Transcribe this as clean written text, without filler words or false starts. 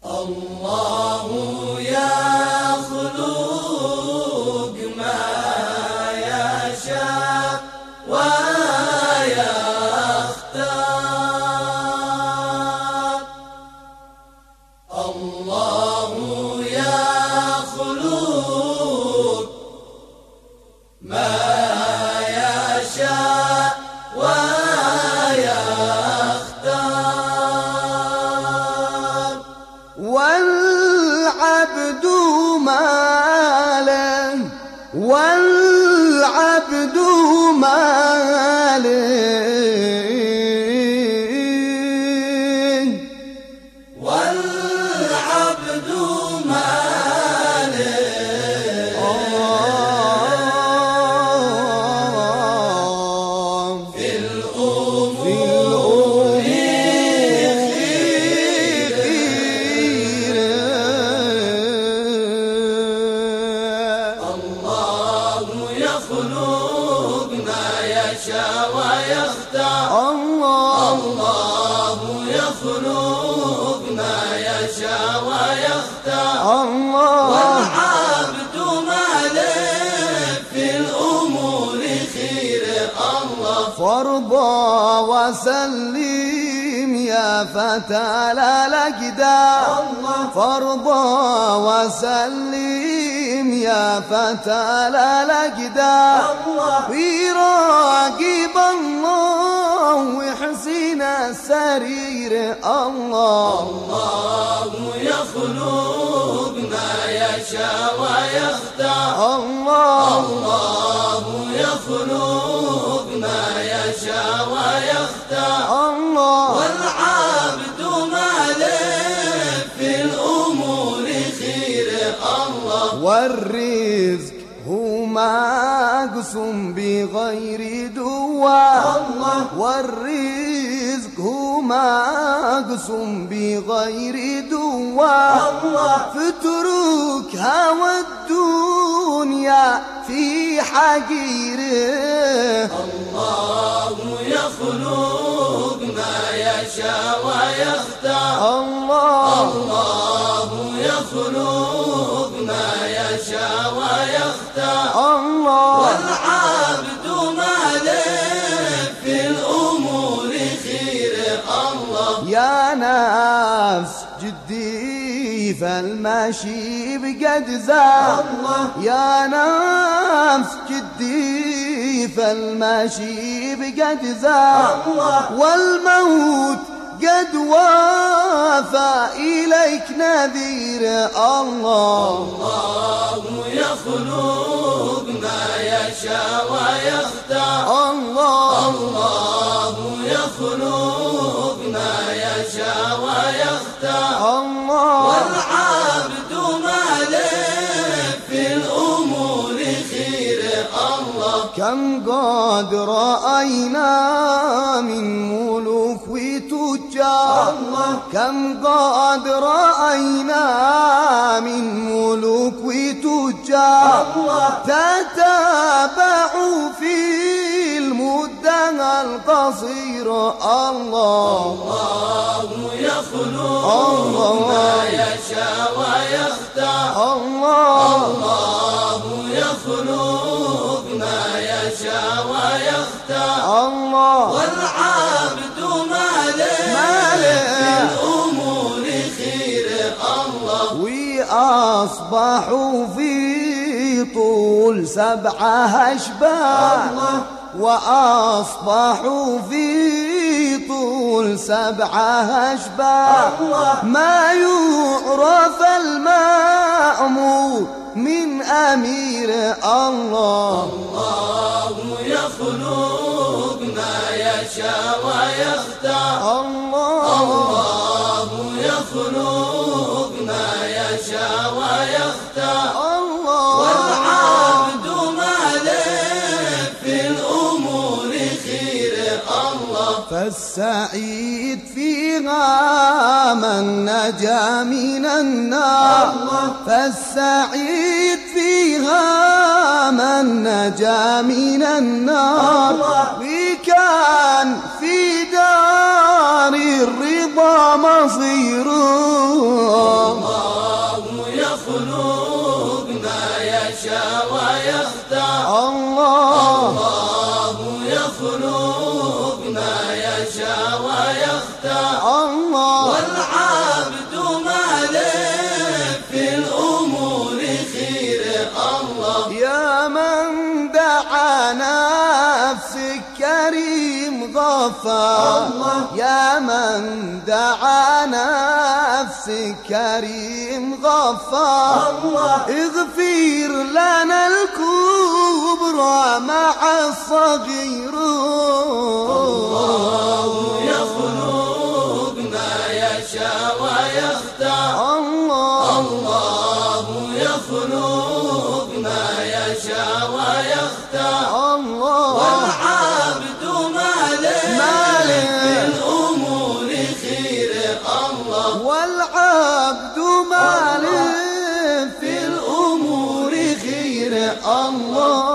الله يخلق ما يشاء ويختار. الله يخلق ما يشاء ويختار. والعبد ماله والعبد ماله والعبد ماله في الأمور الله يخلق ما يشاء ويختار. الله يخلق ما يشاء ويختار. والعبد ماله في الأمور خير. الله فارضى وسلم يا فتى الأجداد. فارضى وسلم يا فتى الأجداد. وراقب الله وحسين السرير. الله يخلق ما يشاء ويختار. الله يخلق ما يشاء ويختار. والعبد ماله في الأمور خير. الله والرزق هو مقسوم بغير دواء. والرزق هو مقسوم بغير دواء. فترك هوى الدنيا في حقيره. الله يخلق ما يشاء ويختار. الله يخلق ما يشاء ويختار. والعبد ماله في الأمور خير. الله يا نفس جدي فالمشي بقد زاد. يا نفس جدي فالمشي بقد زاد. والموت قد وافى إليك نذير. الله يخلق ما يشاء ويختار. الله يخلق ما يشاء ويختار. والعبد ماله في الأمور خير. الله كم قد رأينا من ملوك وتجار. كم قد رأينا من ملوك وتجار. تتابعوا في المدة القصيرة. الله يخلق ما يشاء ويختار. الله يخلق ما يشاء ويختار. والعبد ماله في الأمور خير. الله وأصبحوا في طول 7 أشباح. وأصبحوا في طول 7 أشباح. ما يعرف المأمور من أمير. الله يخلق ما يشاء ويختار. الله يخلق ما يشاء ويختار. والعبد ماله في الأمور خير. الله فالسعيد فيها من نجا من النار. فالسعيد فيها من نجا من النار. وكان في دار الرضا مصيره. غفار يا من دعا نفسك كريم غفار اغفر لنا الكبرى مع الصغير. الله يخلق ما يشاء ويختار. الله يخلق ما يشاء ويختار. والعبد مالك في الأمور خير. الله والعبد مالك في الأمور خير. الله